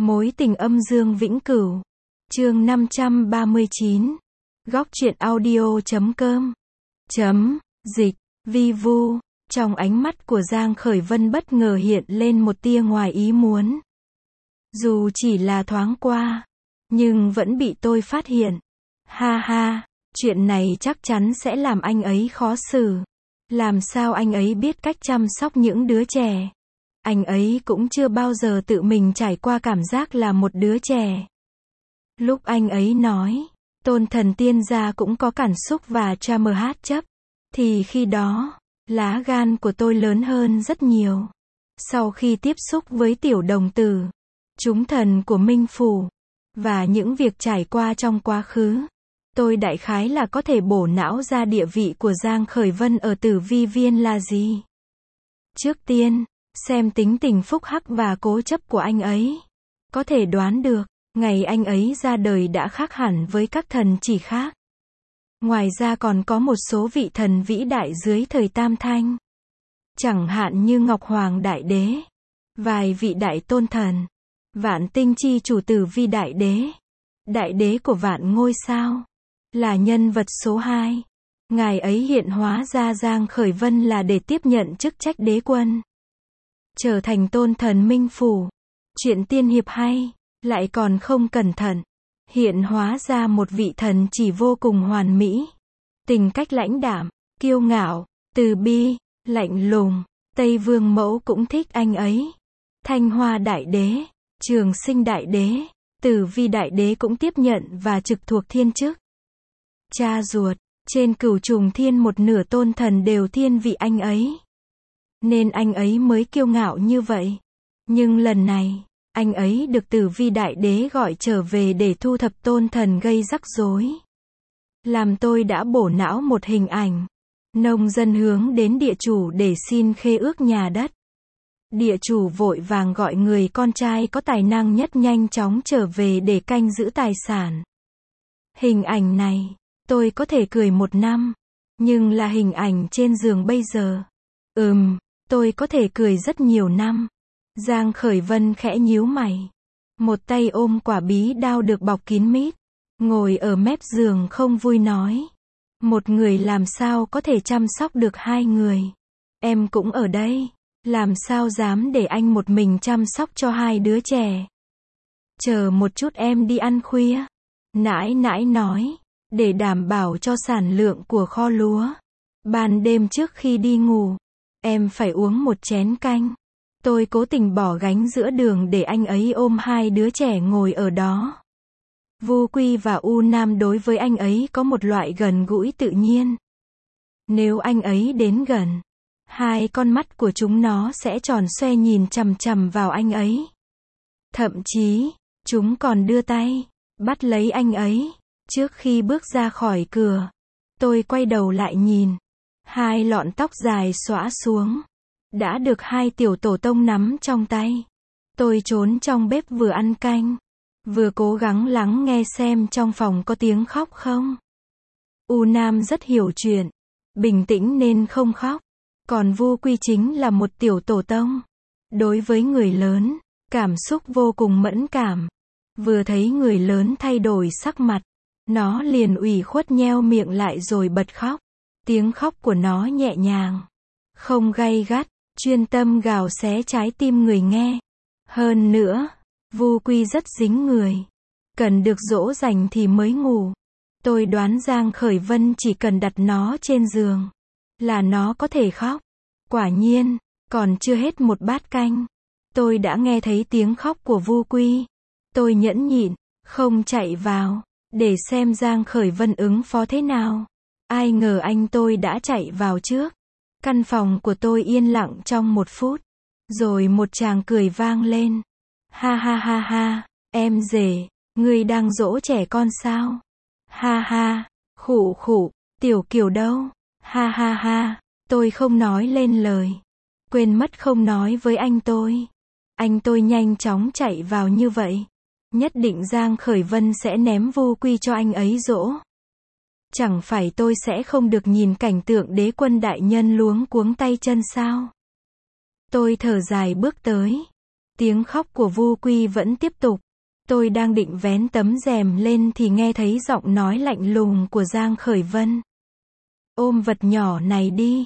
Mối tình âm dương vĩnh cửu. Chương 539. Góc truyện audio.com. Dịch. Vi vu. Trong ánh mắt của Giang Khởi Vân bất ngờ hiện lên một tia ngoài ý muốn. Dù chỉ là thoáng qua, nhưng vẫn bị tôi phát hiện. Ha ha, chuyện này chắc chắn sẽ làm anh ấy khó xử. Làm sao anh ấy biết cách chăm sóc những đứa trẻ? Anh ấy cũng chưa bao giờ tự mình trải qua cảm giác là một đứa trẻ. Lúc anh ấy nói, Tôn Thần Tiên gia cũng có cảm xúc và hát chấp, thì khi đó, lá gan của tôi lớn hơn rất nhiều. Sau khi tiếp xúc với tiểu đồng tử, chúng thần của Minh Phủ, và những việc trải qua trong quá khứ, tôi đại khái là có thể bổ não ra địa vị của Giang Khởi Vân ở Tử Vi Viên là gì. Trước tiên, xem tính tình phúc hắc và cố chấp của anh ấy. Có thể đoán được, ngày anh ấy ra đời đã khác hẳn với các thần chỉ khác. Ngoài ra còn có một số vị thần vĩ đại dưới thời Tam Thanh. Chẳng hạn như Ngọc Hoàng Đại Đế, vài vị đại tôn thần, Vạn Tinh chi chủ Tử Vi Đại Đế, Đại Đế của vạn ngôi sao, là nhân vật số 2. Ngài ấy hiện hóa ra Giang Khởi Vân là để tiếp nhận chức trách đế quân, trở thành tôn thần Minh Phủ. Chuyện tiên hiệp hay, lại còn không cẩn thận, hiện hóa ra một vị thần chỉ vô cùng hoàn mỹ. Tình cách lãnh đạm, kiêu ngạo, từ bi, lạnh lùng. Tây Vương Mẫu cũng thích anh ấy. Thanh Hoa Đại Đế, Trường Sinh Đại Đế, Tử Vi Đại Đế cũng tiếp nhận và trực thuộc thiên chức. Cha ruột, trên Cửu Trùng Thiên một nửa tôn thần đều thiên vị anh ấy. Nên anh ấy mới kiêu ngạo như vậy. Nhưng lần này, anh ấy được Tử Vi Đại Đế gọi trở về để thu thập tôn thần gây rắc rối. Làm tôi đã bổ não một hình ảnh. Nông dân hướng đến địa chủ để xin khế ước nhà đất. Địa chủ vội vàng gọi người con trai có tài năng nhất nhanh chóng trở về để canh giữ tài sản. Hình ảnh này, tôi có thể cười 1 năm. Nhưng là hình ảnh trên giường bây giờ. Tôi có thể cười rất nhiều năm. Giang Khởi Vân khẽ nhíu mày. Một tay ôm quả bí đao được bọc kín mít. Ngồi ở mép giường không vui nói. Một người làm sao có thể chăm sóc được 2 người. Em cũng ở đây. Làm sao dám để anh một mình chăm sóc cho 2 đứa trẻ. Chờ một chút em đi ăn khuya. Nãi nãi nói. Để đảm bảo cho sản lượng của kho lúa. Ban đêm trước khi đi ngủ, em phải uống một chén canh. Tôi cố tình bỏ gánh giữa đường để anh ấy ôm 2 đứa trẻ ngồi ở đó. Vu Quy và U Nam đối với anh ấy có một loại gần gũi tự nhiên. Nếu anh ấy đến gần, 2 con mắt của chúng nó sẽ tròn xoe nhìn chằm chằm vào anh ấy. Thậm chí, chúng còn đưa tay, bắt lấy anh ấy. Trước khi bước ra khỏi cửa, tôi quay đầu lại nhìn. 2 lọn tóc dài xõa xuống. Đã được 2 tiểu tổ tông nắm trong tay. Tôi trốn trong bếp vừa ăn canh, vừa cố gắng lắng nghe xem trong phòng có tiếng khóc không. U Nam rất hiểu chuyện, bình tĩnh nên không khóc. Còn Vu Quy chính là một tiểu tổ tông. Đối với người lớn, cảm xúc vô cùng mẫn cảm. Vừa thấy người lớn thay đổi sắc mặt, nó liền ủy khuất nheo miệng lại rồi bật khóc. Tiếng khóc của nó nhẹ nhàng, không gay gắt, chuyên tâm gào xé trái tim người nghe. Hơn nữa, Vu Quy rất dính người. Cần được dỗ dành thì mới ngủ. Tôi đoán Giang Khởi Vân chỉ cần đặt nó trên giường, là nó có thể khóc. Quả nhiên, còn chưa hết một bát canh, tôi đã nghe thấy tiếng khóc của Vu Quy. Tôi nhẫn nhịn, không chạy vào, để xem Giang Khởi Vân ứng phó thế nào. Ai ngờ anh tôi đã chạy vào trước. Căn phòng của tôi yên lặng trong 1 phút. Rồi một tràng cười vang lên. Ha ha ha ha, em rể, ngươi đang dỗ trẻ con sao? Ha ha, khụ khụ, Tiểu Kiều đâu? Ha ha ha, tôi không nói lên lời. Quên mất không nói với anh tôi. Anh tôi nhanh chóng chạy vào như vậy. Nhất định Giang Khởi Vân sẽ ném Vu Quy cho anh ấy dỗ. Chẳng phải tôi sẽ không được nhìn cảnh tượng đế quân đại nhân luống cuống tay chân sao? Tôi thở dài bước tới. Tiếng khóc của Vu Quy vẫn tiếp tục. Tôi đang định vén tấm rèm lên thì nghe thấy giọng nói lạnh lùng của Giang Khởi Vân. Ôm vật nhỏ này đi.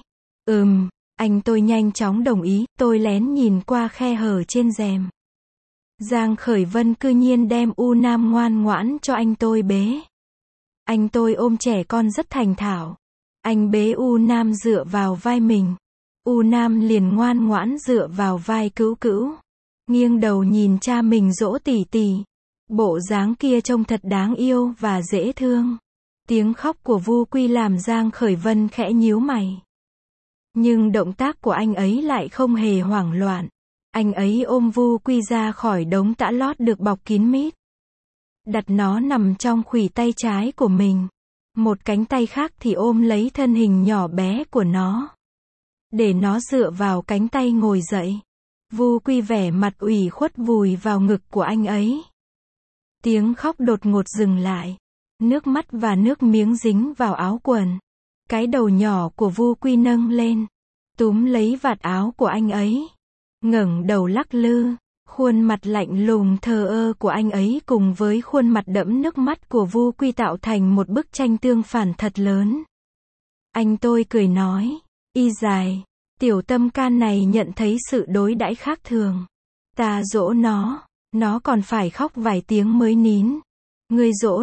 Anh tôi nhanh chóng đồng ý, tôi lén nhìn qua khe hở trên rèm. Giang Khởi Vân cư nhiên đem U Nam ngoan ngoãn cho anh tôi bế. Anh tôi ôm trẻ con rất thành thạo. Anh bế U Nam dựa vào vai mình. U Nam liền ngoan ngoãn dựa vào vai Cữu Cữu. Nghiêng đầu nhìn cha mình dỗ tỉ tỉ. Bộ dáng kia trông thật đáng yêu và dễ thương. Tiếng khóc của Vu Quy làm Giang Khởi Vân khẽ nhíu mày. Nhưng động tác của anh ấy lại không hề hoảng loạn. Anh ấy ôm Vu Quy ra khỏi đống tã lót được bọc kín mít. Đặt nó nằm trong khuỷu tay trái của mình. Một cánh tay khác thì ôm lấy thân hình nhỏ bé của nó. Để nó dựa vào cánh tay ngồi dậy. Vu Quy vẻ mặt ủy khuất vùi vào ngực của anh ấy. Tiếng khóc đột ngột dừng lại. Nước mắt và nước miếng dính vào áo quần. Cái đầu nhỏ của Vu Quy nâng lên. Túm lấy vạt áo của anh ấy. Ngẩng đầu lắc lư. Khuôn mặt lạnh lùng thờ ơ của anh ấy cùng với khuôn mặt đẫm nước mắt của Vu Quy tạo thành một bức tranh tương phản thật lớn. Anh tôi cười nói. Y dài. Tiểu tâm can này nhận thấy sự đối đãi khác thường. Ta dỗ nó còn phải khóc vài tiếng mới nín. Ngươi dỗ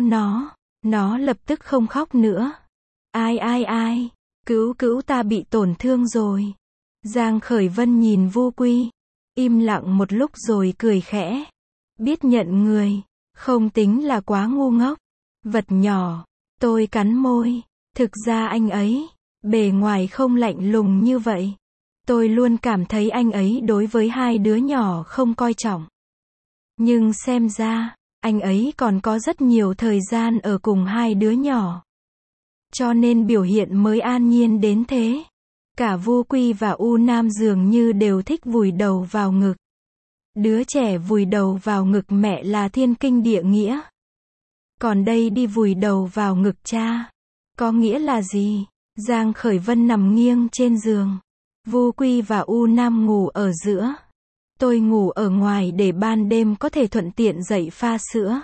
nó lập tức không khóc nữa. Ai, Cữu Cữu ta bị tổn thương rồi. Giang Khởi Vân nhìn Vu Quy, im lặng một lúc rồi cười khẽ. Biết nhận người, không tính là quá ngu ngốc. Vật nhỏ, tôi cắn môi. Thực ra anh ấy, bề ngoài không lạnh lùng như vậy. Tôi luôn cảm thấy anh ấy đối với hai đứa nhỏ không coi trọng. Nhưng xem ra, anh ấy còn có rất nhiều thời gian ở cùng hai đứa nhỏ. Cho nên biểu hiện mới an nhiên đến thế. Cả Vu Quy và U Nam dường như đều thích vùi đầu vào ngực. Đứa trẻ vùi đầu vào ngực mẹ là thiên kinh địa nghĩa. Còn đây đi vùi đầu vào ngực cha. Có nghĩa là gì? Giang Khởi Vân nằm nghiêng trên giường. Vu Quy và U Nam ngủ ở giữa. Tôi ngủ ở ngoài để ban đêm có thể thuận tiện dậy pha sữa.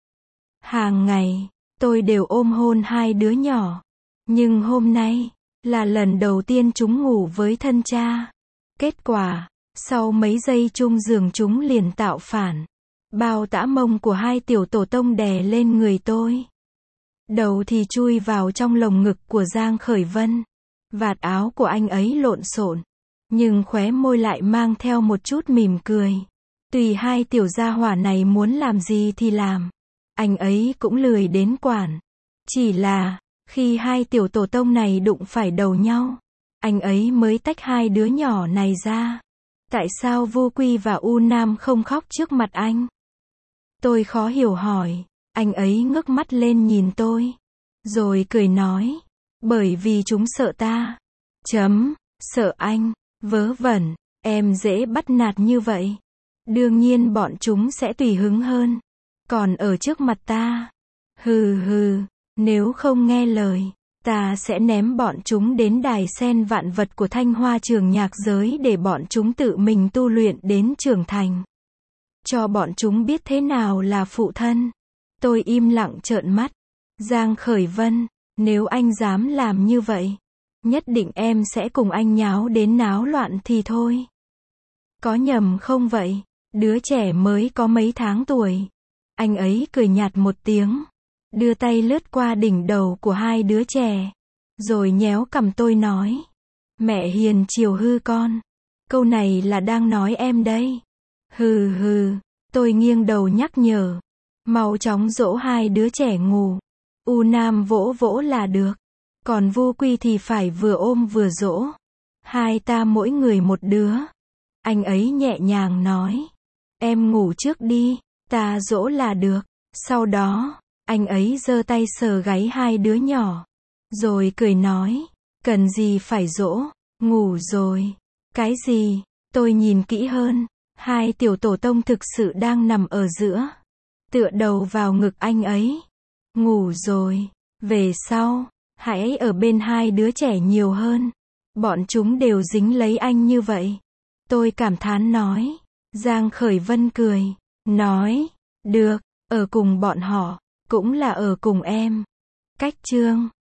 Hàng ngày, tôi đều ôm hôn hai đứa nhỏ. Nhưng hôm nay, là lần đầu tiên chúng ngủ với thân cha. Kết quả, sau mấy giây chung giường chúng liền tạo phản. Bao tã mông của hai tiểu tổ tông đè lên người tôi. Đầu thì chui vào trong lồng ngực của Giang Khởi Vân. Vạt áo của anh ấy lộn xộn. Nhưng khóe môi lại mang theo một chút mỉm cười. Tùy hai tiểu gia hỏa này muốn làm gì thì làm. Anh ấy cũng lười đến quản. Chỉ là, khi hai tiểu tổ tông này đụng phải đầu nhau, anh ấy mới tách hai đứa nhỏ này ra. Tại sao Vu Quy và U Nam không khóc trước mặt anh? Tôi khó hiểu hỏi. Anh ấy ngước mắt lên nhìn tôi. Rồi cười nói. Bởi vì chúng sợ ta. Sợ anh. Vớ vẩn. Em dễ bắt nạt như vậy. Đương nhiên bọn chúng sẽ tùy hứng hơn. Còn ở trước mặt ta. Hừ. Nếu không nghe lời, ta sẽ ném bọn chúng đến đài sen vạn vật của Thanh Hoa trường nhạc giới để bọn chúng tự mình tu luyện đến trưởng thành. Cho bọn chúng biết thế nào là phụ thân. Tôi im lặng trợn mắt. Giang Khởi Vân, nếu anh dám làm như vậy, nhất định em sẽ cùng anh nháo đến náo loạn thì thôi. Có nhầm không vậy? Đứa trẻ mới có mấy tháng tuổi. Anh ấy cười nhạt một tiếng. Đưa tay lướt qua đỉnh đầu của hai đứa trẻ. Rồi nhéo cằm tôi nói. Mẹ hiền chiều hư con. Câu này là đang nói em đây. Hừ. Tôi nghiêng đầu nhắc nhở. Mau chóng dỗ hai đứa trẻ ngủ. U Nam vỗ là được. Còn Vu Quy thì phải vừa ôm vừa dỗ. Hai ta mỗi người một đứa. Anh ấy nhẹ nhàng nói. Em ngủ trước đi. Ta dỗ là được. Sau đó, anh ấy giơ tay sờ gáy hai đứa nhỏ. Rồi cười nói. Cần gì phải dỗ. Ngủ rồi. Cái gì? Tôi nhìn kỹ hơn. Hai tiểu tổ tông thực sự đang nằm ở giữa. Tựa đầu vào ngực anh ấy. Ngủ rồi. Về sau, hãy ở bên hai đứa trẻ nhiều hơn. Bọn chúng đều dính lấy anh như vậy. Tôi cảm thán nói. Giang Khởi Vân cười, nói, được, ở cùng bọn họ, cũng là ở cùng em. Cách chương